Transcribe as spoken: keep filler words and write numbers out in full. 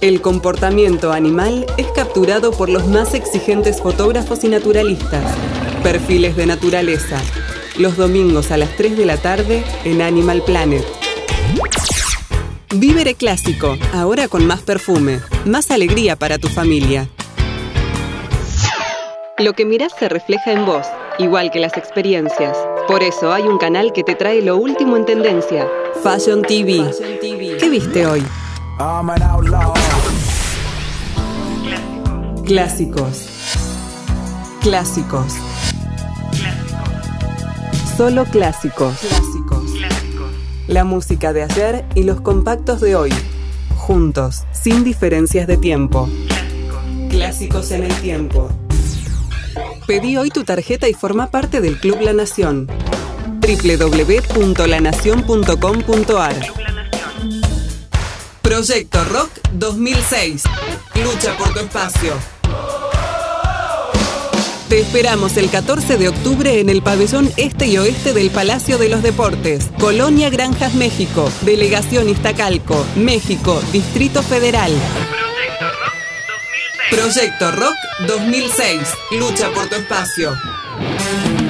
El comportamiento animal es capturado por los más exigentes fotógrafos y naturalistas. Perfiles de naturaleza. Los domingos a las tres de la tarde en Animal Planet. Vívere Clásico, ahora con más perfume, más alegría para tu familia. Lo que mirás se refleja en vos, igual que las experiencias. Por eso hay un canal que te trae lo último en tendencia. Fashion T V. ¿Qué viste hoy? Clásicos. Clásicos. Solo clásicos. Clásicos. La música de ayer y los compactos de hoy. Juntos, sin diferencias de tiempo. Clásicos en el tiempo. Pedí hoy tu tarjeta y forma parte del Club La Nación. doble u doble u doble u punto la nación punto com punto a r. Proyecto Rock dos mil seis. Lucha por tu espacio. Te esperamos el catorce de octubre en el pabellón este y oeste del Palacio de los Deportes, Colonia Granjas, México, Delegación Iztacalco, México, Distrito Federal. Proyecto Rock dos mil seis. Lucha por tu espacio.